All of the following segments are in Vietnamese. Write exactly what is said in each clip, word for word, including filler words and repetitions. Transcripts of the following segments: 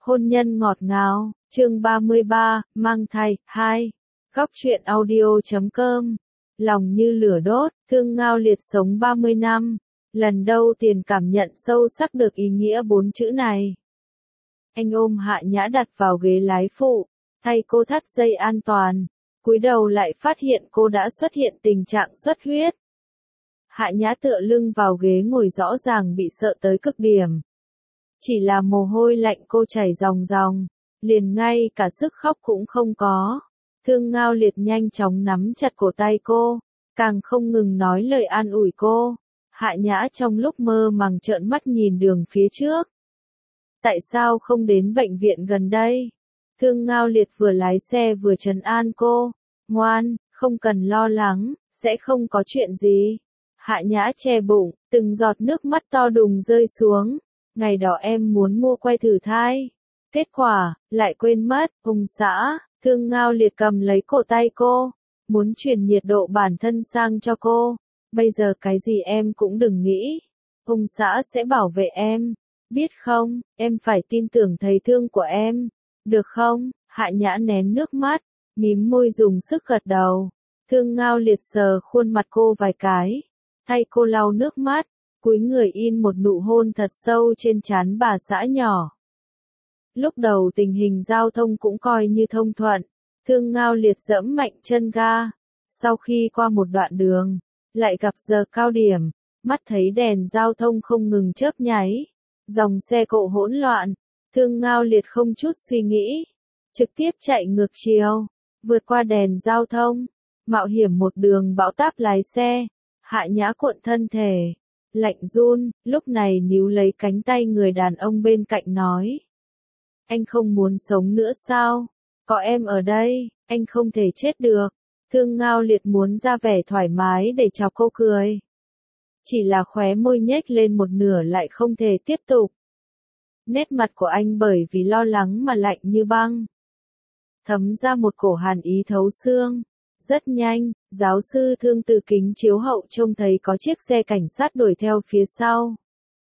Hôn nhân ngọt ngào, chương ba mươi ba, mang thai, hai. Góc truyện audio chấm com. Lòng như lửa đốt, Thương Ngao Liệt sống ba mươi năm. Lần đầu tiên cảm nhận sâu sắc được ý nghĩa bốn chữ này. Anh ôm Hạ Nhã đặt vào ghế lái phụ, thay cô thắt dây an toàn. Cúi đầu lại phát hiện cô đã xuất hiện tình trạng xuất huyết. Hạ Nhã tựa lưng vào ghế ngồi rõ ràng bị sợ tới cực điểm. Chỉ là mồ hôi lạnh cô chảy ròng ròng, liền ngay cả sức khóc cũng không có. Thương Ngao Liệt nhanh chóng nắm chặt cổ tay cô, càng không ngừng nói lời an ủi cô. Hạ Nhã trong lúc mơ màng trợn mắt nhìn đường phía trước. Tại sao không đến bệnh viện gần đây? Thương Ngao Liệt vừa lái xe vừa trấn an cô. Ngoan, không cần lo lắng, sẽ không có chuyện gì. Hạ Nhã che bụng, từng giọt nước mắt to đùng rơi xuống. Ngày đó em muốn mua que thử thai. Kết quả, lại quên mất, ông xã. Thương Ngao Liệt cầm lấy cổ tay cô, muốn truyền nhiệt độ bản thân sang cho cô. Bây giờ cái gì em cũng đừng nghĩ. Ông xã sẽ bảo vệ em. Biết không, em phải tin tưởng thầy thương của em. Được không? Hạ Nhã nén nước mắt, mím môi dùng sức gật đầu. Thương Ngao Liệt sờ khuôn mặt cô vài cái, thay cô lau nước mắt, cúi người in một nụ hôn thật sâu trên trán bà xã nhỏ. Lúc đầu tình hình giao thông cũng coi như thông thuận, Thương Ngao Liệt giẫm mạnh chân ga. Sau khi qua một đoạn đường, lại gặp giờ cao điểm, mắt thấy đèn giao thông không ngừng chớp nháy, dòng xe cộ hỗn loạn, Thương Ngao Liệt không chút suy nghĩ, trực tiếp chạy ngược chiều, vượt qua đèn giao thông, mạo hiểm một đường bão táp lái xe. Hạ Nhã cuộn thân thể, lạnh run, lúc này níu lấy cánh tay người đàn ông bên cạnh nói. Anh không muốn sống nữa sao? Có em ở đây, anh không thể chết được. Thương Ngao Liệt muốn ra vẻ thoải mái để chọc cô cười. Chỉ là khóe môi nhếch lên một nửa lại không thể tiếp tục. Nét mặt của anh bởi vì lo lắng mà lạnh như băng. Thấm ra một cổ hàn ý thấu xương. Rất nhanh, giáo sư Thương từ kính chiếu hậu trông thấy có chiếc xe cảnh sát đuổi theo phía sau.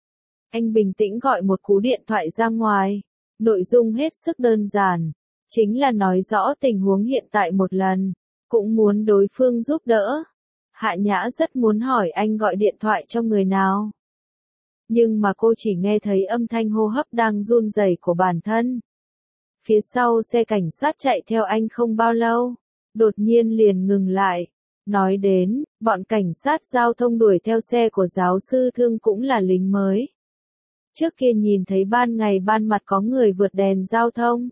Anh bình tĩnh gọi một cú điện thoại ra ngoài. Nội dung hết sức đơn giản, chính là nói rõ tình huống hiện tại một lần, cũng muốn đối phương giúp đỡ. Hạ Nhã rất muốn hỏi anh gọi điện thoại cho người nào. Nhưng mà cô chỉ nghe thấy âm thanh hô hấp đang run rẩy của bản thân. Phía sau xe cảnh sát chạy theo anh không bao lâu, đột nhiên liền ngừng lại. Nói đến, bọn cảnh sát giao thông đuổi theo xe của giáo sư Thương cũng là lính mới. Trước kia nhìn thấy ban ngày ban mặt có người vượt đèn giao thông.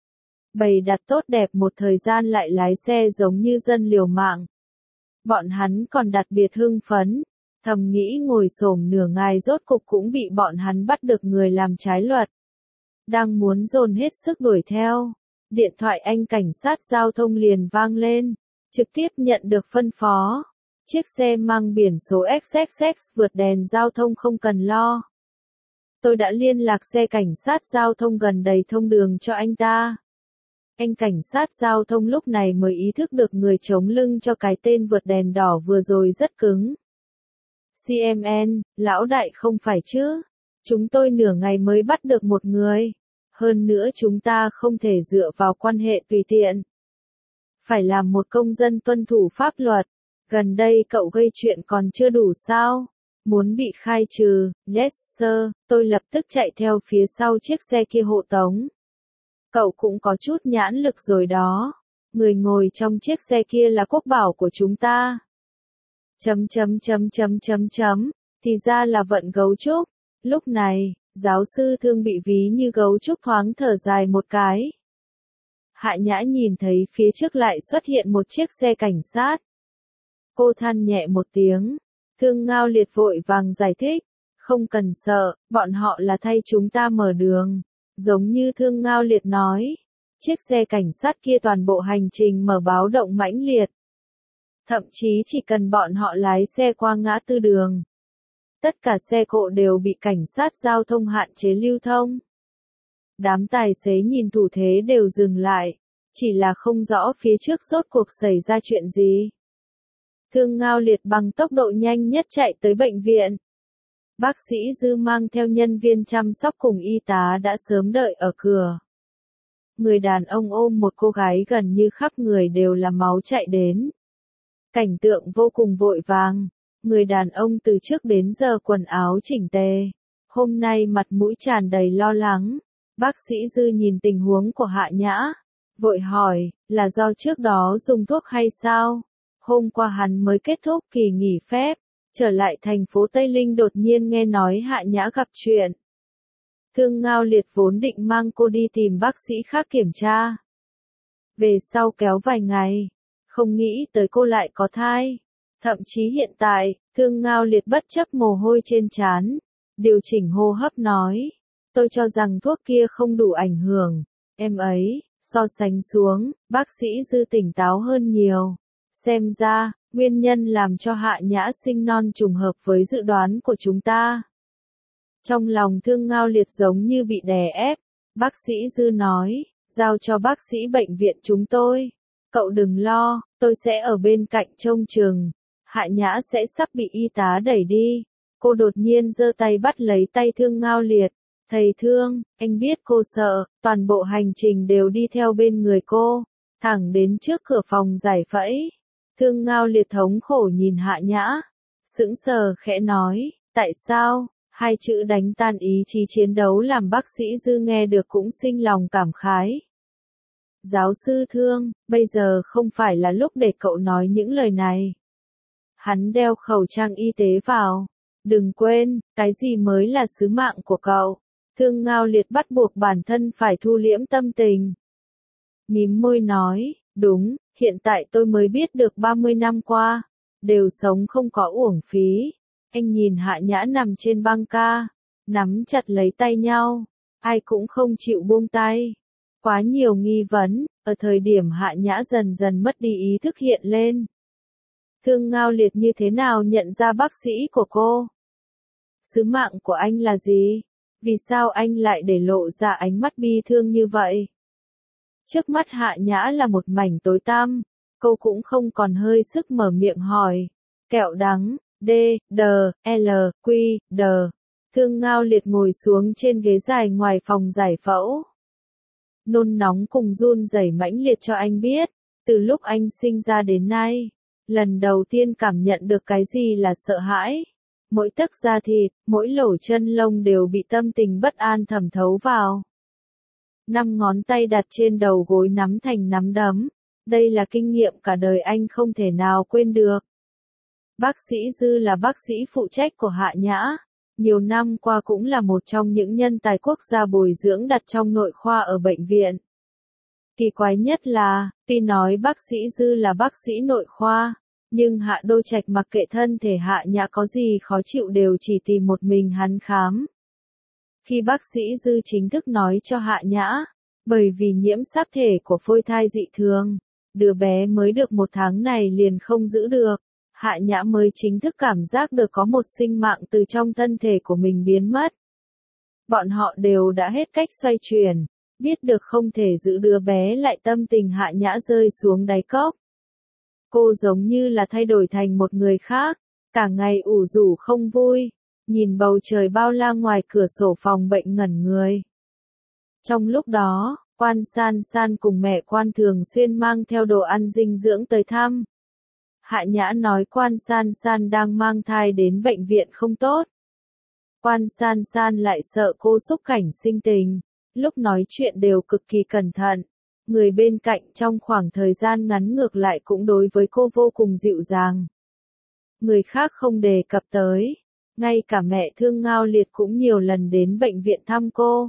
Bày đặt tốt đẹp một thời gian lại lái xe giống như dân liều mạng. Bọn hắn còn đặc biệt hưng phấn, thầm nghĩ ngồi xổm nửa ngày rốt cục cũng bị bọn hắn bắt được người làm trái luật. Đang muốn dồn hết sức đuổi theo, điện thoại anh cảnh sát giao thông liền vang lên, trực tiếp nhận được phân phó. Chiếc xe mang biển số ích ích ích vượt đèn giao thông không cần lo. Tôi đã liên lạc xe cảnh sát giao thông gần đầy thông đường cho anh ta. Anh cảnh sát giao thông lúc này mới ý thức được người chống lưng cho cái tên vượt đèn đỏ vừa rồi rất cứng. xê em en, lão đại không phải chứ? Chúng tôi nửa ngày mới bắt được một người. Hơn nữa chúng ta không thể dựa vào quan hệ tùy tiện. Phải làm một công dân tuân thủ pháp luật. Gần đây cậu gây chuyện còn chưa đủ sao? Muốn bị khai trừ, yes sir, tôi lập tức chạy theo phía sau chiếc xe kia hộ tống. Cậu cũng có chút nhãn lực rồi đó. Người ngồi trong chiếc xe kia là quốc bảo của chúng ta. Chấm chấm chấm chấm chấm chấm, thì ra là vận gấu trúc. Lúc này, giáo sư Thương bị ví như gấu trúc thoáng thở dài một cái. Hạ Nhã nhìn thấy phía trước lại xuất hiện một chiếc xe cảnh sát. Cô than nhẹ một tiếng. Thương Ngao Liệt vội vàng giải thích, không cần sợ, bọn họ là thay chúng ta mở đường. Giống như Thương Ngao Liệt nói, chiếc xe cảnh sát kia toàn bộ hành trình mở báo động mãnh liệt. Thậm chí chỉ cần bọn họ lái xe qua ngã tư đường, tất cả xe cộ đều bị cảnh sát giao thông hạn chế lưu thông. Đám tài xế nhìn thủ thế đều dừng lại, chỉ là không rõ phía trước rốt cuộc xảy ra chuyện gì. Thương Ngao Liệt bằng tốc độ nhanh nhất chạy tới bệnh viện. Bác sĩ Dư mang theo nhân viên chăm sóc cùng y tá đã sớm đợi ở cửa. Người đàn ông ôm một cô gái gần như khắp người đều là máu chạy đến. Cảnh tượng vô cùng vội vàng. Người đàn ông từ trước đến giờ quần áo chỉnh tề. Hôm nay mặt mũi tràn đầy lo lắng. Bác sĩ Dư nhìn tình huống của Hạ Nhã. Vội hỏi, là do trước đó dùng thuốc hay sao? Hôm qua hắn mới kết thúc kỳ nghỉ phép. Trở lại thành phố Tây Linh đột nhiên nghe nói Hạ Nhã gặp chuyện. Thương Ngao Liệt vốn định mang cô đi tìm bác sĩ khác kiểm tra. Về sau kéo vài ngày. Không nghĩ tới cô lại có thai. Thậm chí hiện tại, Thương Ngao Liệt bất chấp mồ hôi trên trán. Điều chỉnh hô hấp nói. Tôi cho rằng thuốc kia không đủ ảnh hưởng. Em ấy, so sánh xuống, bác sĩ Dư tỉnh táo hơn nhiều. Xem ra, nguyên nhân làm cho Hạ Nhã sinh non trùng hợp với dự đoán của chúng ta. Trong lòng Thương Ngao Liệt giống như bị đè ép. Bác sĩ Dư nói, giao cho bác sĩ bệnh viện chúng tôi. Cậu đừng lo, tôi sẽ ở bên cạnh trông chừng. Hạ Nhã sẽ sắp bị y tá đẩy đi. Cô đột nhiên giơ tay bắt lấy tay Thương Ngao Liệt. Thầy Thương, anh biết cô sợ, toàn bộ hành trình đều đi theo bên người cô. Thẳng đến trước cửa phòng giải phẫy. Thương Ngao Liệt thống khổ nhìn Hạ Nhã. Sững sờ khẽ nói, tại sao? Hai chữ đánh tan ý chí chiến đấu làm bác sĩ Dư nghe được cũng sinh lòng cảm khái. Giáo sư Thương, bây giờ không phải là lúc để cậu nói những lời này. Hắn đeo khẩu trang y tế vào. Đừng quên, cái gì mới là sứ mạng của cậu. Thương Ngao Liệt bắt buộc bản thân phải thu liễm tâm tình. Mím môi nói, đúng, hiện tại tôi mới biết được ba mươi năm qua, đều sống không có uổng phí. Anh nhìn Hạ Nhã nằm trên băng ca, nắm chặt lấy tay nhau, ai cũng không chịu buông tay. Quá nhiều nghi vấn, ở thời điểm Hạ Nhã dần dần mất đi ý thức hiện lên. Thương Ngao Liệt như thế nào nhận ra bác sĩ của cô? Sứ mạng của anh là gì? Vì sao anh lại để lộ ra ánh mắt bi thương như vậy? Trước mắt Hạ Nhã là một mảnh tối tăm, cô cũng không còn hơi sức mở miệng hỏi. Kẹo đắng, D, D, L, Q, D. Thương Ngao Liệt ngồi xuống trên ghế dài ngoài phòng giải phẫu. Nôn nóng cùng run rẩy mãnh liệt cho anh biết, từ lúc anh sinh ra đến nay, lần đầu tiên cảm nhận được cái gì là sợ hãi. Mỗi tấc da thịt, mỗi lỗ chân lông đều bị tâm tình bất an thẩm thấu vào. Năm ngón tay đặt trên đầu gối nắm thành nắm đấm. Đây là kinh nghiệm cả đời anh không thể nào quên được. Bác sĩ Dư là bác sĩ phụ trách của Hạ Nhã. Nhiều năm qua cũng là một trong những nhân tài quốc gia bồi dưỡng đặt trong nội khoa ở bệnh viện. Kỳ quái nhất là, tuy nói bác sĩ Dư là bác sĩ nội khoa, nhưng Hạ Đô Trạch mặc kệ thân thể Hạ Nhã có gì khó chịu đều chỉ tìm một mình hắn khám. Khi bác sĩ Dư chính thức nói cho Hạ Nhã, bởi vì nhiễm sắc thể của phôi thai dị thường, đứa bé mới được một tháng này liền không giữ được, Hạ Nhã mới chính thức cảm giác được có một sinh mạng từ trong thân thể của mình biến mất. Bọn họ đều đã hết cách xoay chuyển, biết được không thể giữ đứa bé lại, tâm tình Hạ Nhã rơi xuống đáy cốc. Cô giống như là thay đổi thành một người khác, cả ngày ủ rũ không vui, nhìn bầu trời bao la ngoài cửa sổ phòng bệnh ngẩn người. Trong lúc đó, Quan San San cùng mẹ Quan thường xuyên mang theo đồ ăn dinh dưỡng tới thăm. Hạ Nhã nói Quan San San đang mang thai đến bệnh viện không tốt. Quan San San lại sợ cô xúc cảnh sinh tình, lúc nói chuyện đều cực kỳ cẩn thận. Người bên cạnh trong khoảng thời gian ngắn ngược lại cũng đối với cô vô cùng dịu dàng. Người khác không đề cập tới, ngay cả mẹ Thương Ngao Liệt cũng nhiều lần đến bệnh viện thăm cô.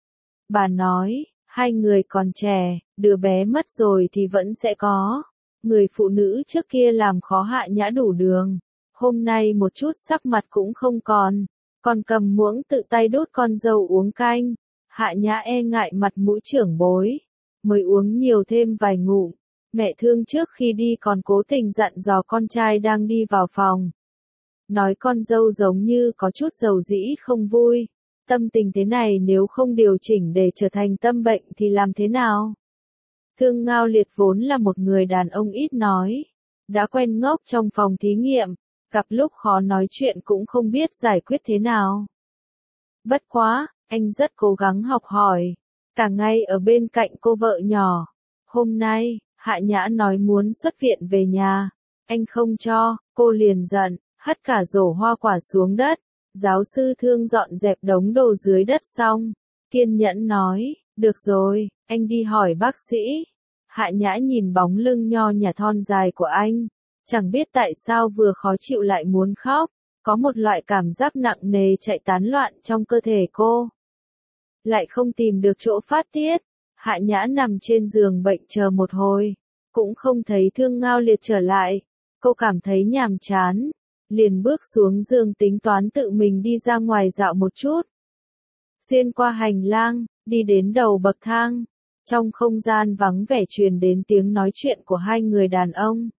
Bà nói, hai người còn trẻ, đứa bé mất rồi thì vẫn sẽ có. Người phụ nữ trước kia làm khó Hạ Nhã đủ đường, hôm nay một chút sắc mặt cũng không còn, còn cầm muỗng tự tay đút con dâu uống canh. Hạ Nhã e ngại mặt mũi trưởng bối, mới uống nhiều thêm vài ngụm. Mẹ Thương trước khi đi còn cố tình dặn dò con trai đang đi vào phòng. Nói con dâu giống như có chút dầu dĩ không vui. Tâm tình thế này nếu không điều chỉnh để trở thành tâm bệnh thì làm thế nào? Thương Ngao Liệt vốn là một người đàn ông ít nói, đã quen ngốc trong phòng thí nghiệm, gặp lúc khó nói chuyện cũng không biết giải quyết thế nào. Bất quá, anh rất cố gắng học hỏi, cả ngày ở bên cạnh cô vợ nhỏ. Hôm nay, Hạ Nhã nói muốn xuất viện về nhà, anh không cho, cô liền giận, hất cả rổ hoa quả xuống đất. Giáo sư Thương dọn dẹp đống đồ dưới đất xong, kiên nhẫn nói, được rồi, anh đi hỏi bác sĩ. Hạ Nhã nhìn bóng lưng nho nhả thon dài của anh, chẳng biết tại sao vừa khó chịu lại muốn khóc, có một loại cảm giác nặng nề chạy tán loạn trong cơ thể cô. Lại không tìm được chỗ phát tiết, Hạ Nhã nằm trên giường bệnh chờ một hồi, cũng không thấy Thương Ngao Liệt trở lại, cô cảm thấy nhàm chán, liền bước xuống giường tính toán tự mình đi ra ngoài dạo một chút. Xuyên qua hành lang, đi đến đầu bậc thang, trong không gian vắng vẻ truyền đến tiếng nói chuyện của hai người đàn ông.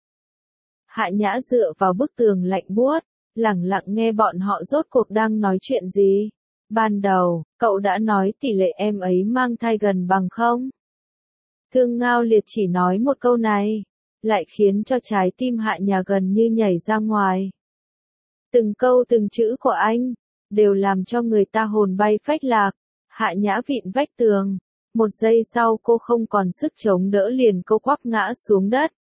Hạ Nhã dựa vào bức tường lạnh buốt, lẳng lặng nghe bọn họ rốt cuộc đang nói chuyện gì. Ban đầu, cậu đã nói tỷ lệ em ấy mang thai gần bằng không? Thương Ngao Liệt chỉ nói một câu này, lại khiến cho trái tim Hạ Nhã gần như nhảy ra ngoài. Từng câu từng chữ của anh, đều làm cho người ta hồn bay phách lạc. Hạ Nhã vịn vách tường, một giây sau cô không còn sức chống đỡ liền cô quắp ngã xuống đất.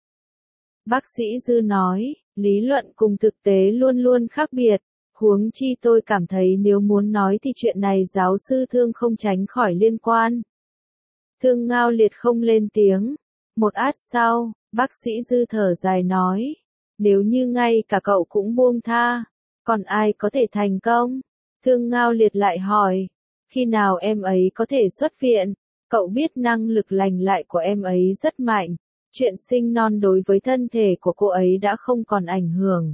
Bác sĩ Dư nói, lý luận cùng thực tế luôn luôn khác biệt, huống chi tôi cảm thấy nếu muốn nói thì chuyện này giáo sư Thương không tránh khỏi liên quan. Thương Ngao Liệt không lên tiếng, một át sau, bác sĩ Dư thở dài nói, nếu như ngay cả cậu cũng buông tha, còn ai có thể thành công? Thương Ngao Liệt lại hỏi, khi nào em ấy có thể xuất viện? Cậu biết năng lực lành lại của em ấy rất mạnh, chuyện sinh non đối với thân thể của cô ấy đã không còn ảnh hưởng.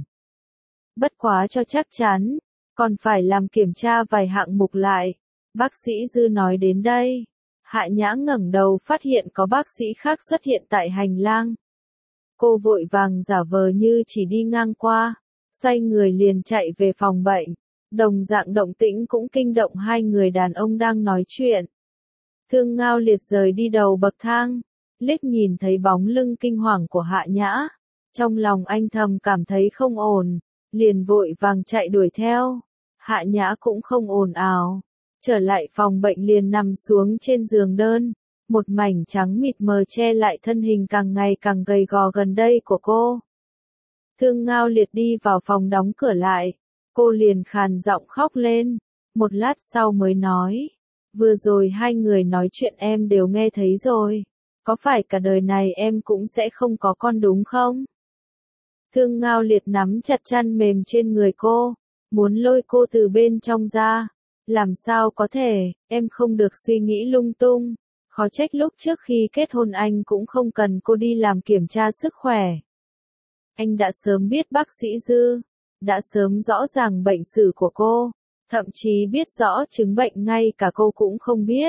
Bất quá cho chắc chắn, còn phải làm kiểm tra vài hạng mục lại. Bác sĩ Dư nói đến đây, Hạ Nhã ngẩng đầu phát hiện có bác sĩ khác xuất hiện tại hành lang. Cô vội vàng giả vờ như chỉ đi ngang qua, xoay người liền chạy về phòng bệnh. Đồng dạng động tĩnh cũng kinh động hai người đàn ông đang nói chuyện. Thương Ngao Liệt rời đi đầu bậc thang, liếc nhìn thấy bóng lưng kinh hoàng của Hạ Nhã. Trong lòng anh thầm cảm thấy không ổn, liền vội vàng chạy đuổi theo. Hạ Nhã cũng không ồn ào, trở lại phòng bệnh liền nằm xuống trên giường đơn. Một mảnh trắng mịt mờ che lại thân hình càng ngày càng gầy gò gần đây của cô. Thương Ngao Liệt đi vào phòng đóng cửa lại, cô liền khàn giọng khóc lên. Một lát sau mới nói, vừa rồi hai người nói chuyện em đều nghe thấy rồi, có phải cả đời này em cũng sẽ không có con đúng không? Thương Ngao Liệt nắm chặt chăn mềm trên người cô, muốn lôi cô từ bên trong ra. Làm sao có thể, em không được suy nghĩ lung tung. Khó trách lúc trước khi kết hôn anh cũng không cần cô đi làm kiểm tra sức khỏe. Anh đã sớm biết bác sĩ Dư, đã sớm rõ ràng bệnh sử của cô, thậm chí biết rõ chứng bệnh ngay cả cô cũng không biết.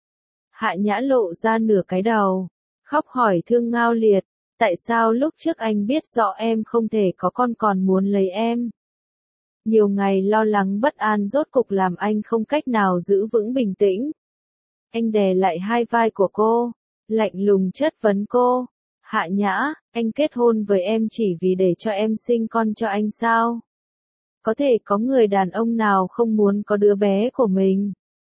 Hạ Nhã lộ ra nửa cái đầu, khóc hỏi Thương Ngao Liệt, tại sao lúc trước anh biết rõ em không thể có con còn muốn lấy em? Nhiều ngày lo lắng bất an rốt cục làm anh không cách nào giữ vững bình tĩnh. Anh đè lại hai vai của cô, lạnh lùng chất vấn cô. Hạ Nhã, anh kết hôn với em chỉ vì để cho em sinh con cho anh sao? Có thể có người đàn ông nào không muốn có đứa bé của mình?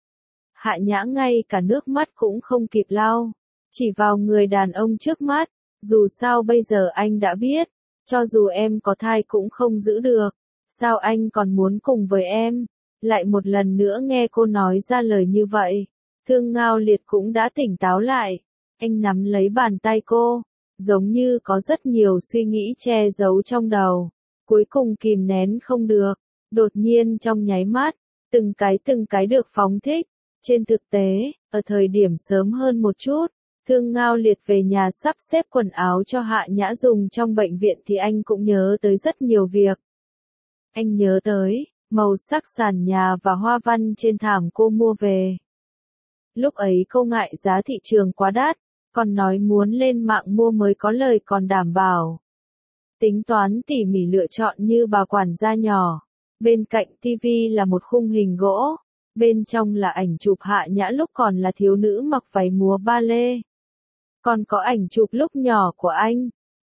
Hạ Nhã ngay cả nước mắt cũng không kịp lau, chỉ vào người đàn ông trước mắt. Dù sao bây giờ anh đã biết, cho dù em có thai cũng không giữ được, sao anh còn muốn cùng với em? Lại một lần nữa nghe cô nói ra lời như vậy, Thương Ngao Liệt cũng đã tỉnh táo lại. Anh nắm lấy bàn tay cô, giống như có rất nhiều suy nghĩ che giấu trong đầu, cuối cùng kìm nén không được, đột nhiên trong nháy mắt, từng cái từng cái được phóng thích. Trên thực tế, ở thời điểm sớm hơn một chút, Thương Ngao Liệt về nhà sắp xếp quần áo cho Hạ Nhã dùng trong bệnh viện thì anh cũng nhớ tới rất nhiều việc. Anh nhớ tới, màu sắc sàn nhà và hoa văn trên thảm cô mua về. Lúc ấy cô ngại giá thị trường quá đắt, còn nói muốn lên mạng mua mới có lời còn đảm bảo. Tính toán tỉ mỉ lựa chọn như bà quản gia nhỏ. Bên cạnh tivi là một khung hình gỗ, bên trong là ảnh chụp Hạ Nhã lúc còn là thiếu nữ mặc váy múa ba lê. Còn có ảnh chụp lúc nhỏ của anh,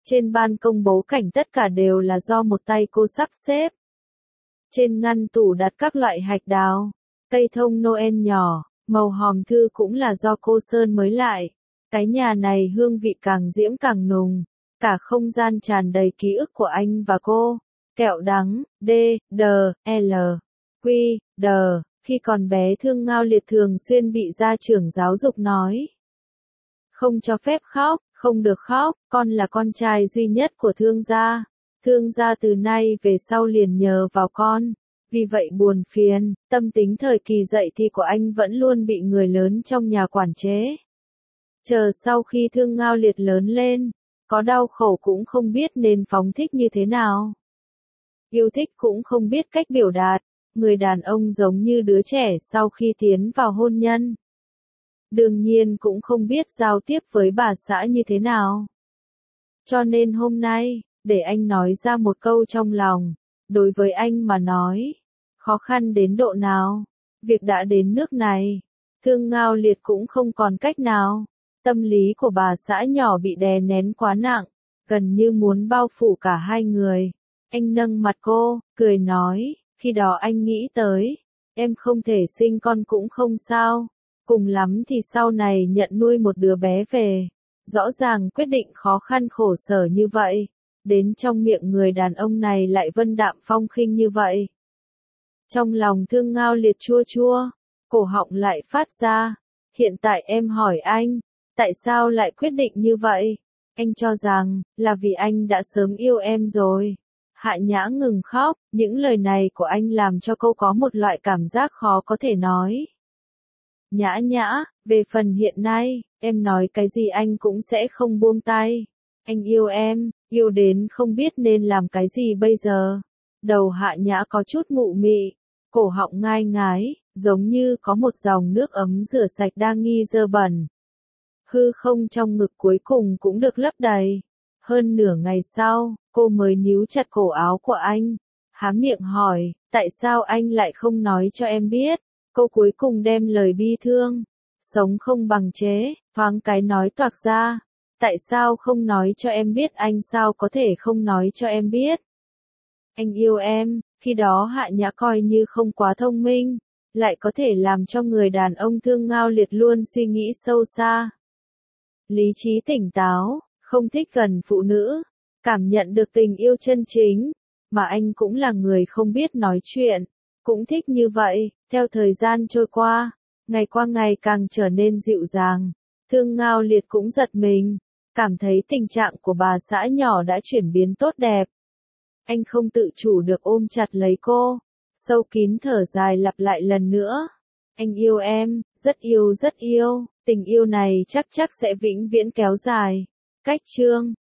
Trên ban công bố cảnh tất cả đều là do một tay cô sắp xếp. Trên ngăn tủ đặt các loại hạch đào, cây thông Noel nhỏ, màu hòm thư cũng là do cô sơn mới lại. Cái nhà này hương vị càng diễm càng nùng, cả không gian tràn đầy ký ức của anh và cô. Kẹo đắng, D, D, L, Q, D, khi còn bé Thương Ngao Liệt thường xuyên bị gia trưởng giáo dục nói. Không cho phép khóc, không được khóc, con là con trai duy nhất của Thương gia. Thương gia từ nay về sau liền nhờ vào con. Vì vậy buồn phiền, tâm tính thời kỳ dậy thì của anh vẫn luôn bị người lớn trong nhà quản chế. Chờ sau khi Thương Ngao Liệt lớn lên, có đau khổ cũng không biết nên phóng thích như thế nào. Yêu thích cũng không biết cách biểu đạt, người đàn ông giống như đứa trẻ sau khi tiến vào hôn nhân. Đương nhiên cũng không biết giao tiếp với bà xã như thế nào. Cho nên hôm nay, để anh nói ra một câu trong lòng, đối với anh mà nói, khó khăn đến độ nào, việc đã đến nước này, Thương Ngao Liệt cũng không còn cách nào. Tâm lý của bà xã nhỏ bị đè nén quá nặng, gần như muốn bao phủ cả hai người. Anh nâng mặt cô, cười nói, khi đó anh nghĩ tới, em không thể sinh con cũng không sao, cùng lắm thì sau này nhận nuôi một đứa bé về. Rõ ràng quyết định khó khăn khổ sở như vậy, đến trong miệng người đàn ông này lại vân đạm phong khinh như vậy. Trong lòng Thương Ngao Liệt chua chua, cổ họng lại phát ra, hiện tại em hỏi anh, tại sao lại quyết định như vậy? Anh cho rằng, là vì anh đã sớm yêu em rồi. Hạ Nhã ngừng khóc, những lời này của anh làm cho cô có một loại cảm giác khó có thể nói. Nhã Nhã, về phần hiện nay, em nói cái gì anh cũng sẽ không buông tay. Anh yêu em, yêu đến không biết nên làm cái gì bây giờ. Đầu Hạ Nhã có chút mụ mị, cổ họng ngai ngái, giống như có một dòng nước ấm rửa sạch đang nghi dơ bẩn. Hư không trong ngực cuối cùng cũng được lấp đầy. Hơn nửa ngày sau, cô mới níu chặt cổ áo của anh, há miệng hỏi, tại sao anh lại không nói cho em biết? Cô cuối cùng đem lời bi thương, sống không bằng chế, thoáng cái nói toạc ra. Tại sao không nói cho em biết? Anh sao có thể không nói cho em biết? Anh yêu em. Khi đó Hạ Nhã coi như không quá thông minh, lại có thể làm cho người đàn ông Thương Ngao Liệt luôn suy nghĩ sâu xa. Lý trí tỉnh táo, không thích gần phụ nữ, cảm nhận được tình yêu chân chính, mà anh cũng là người không biết nói chuyện, cũng thích như vậy. Theo thời gian trôi qua, ngày qua ngày càng trở nên dịu dàng, Thương Ngao Liệt cũng giật mình, cảm thấy tình trạng của bà xã nhỏ đã chuyển biến tốt đẹp. Anh không tự chủ được ôm chặt lấy cô, sâu kín thở dài lặp lại lần nữa. Anh yêu em, rất yêu rất yêu, tình yêu này chắc chắc sẽ vĩnh viễn kéo dài. Cách chương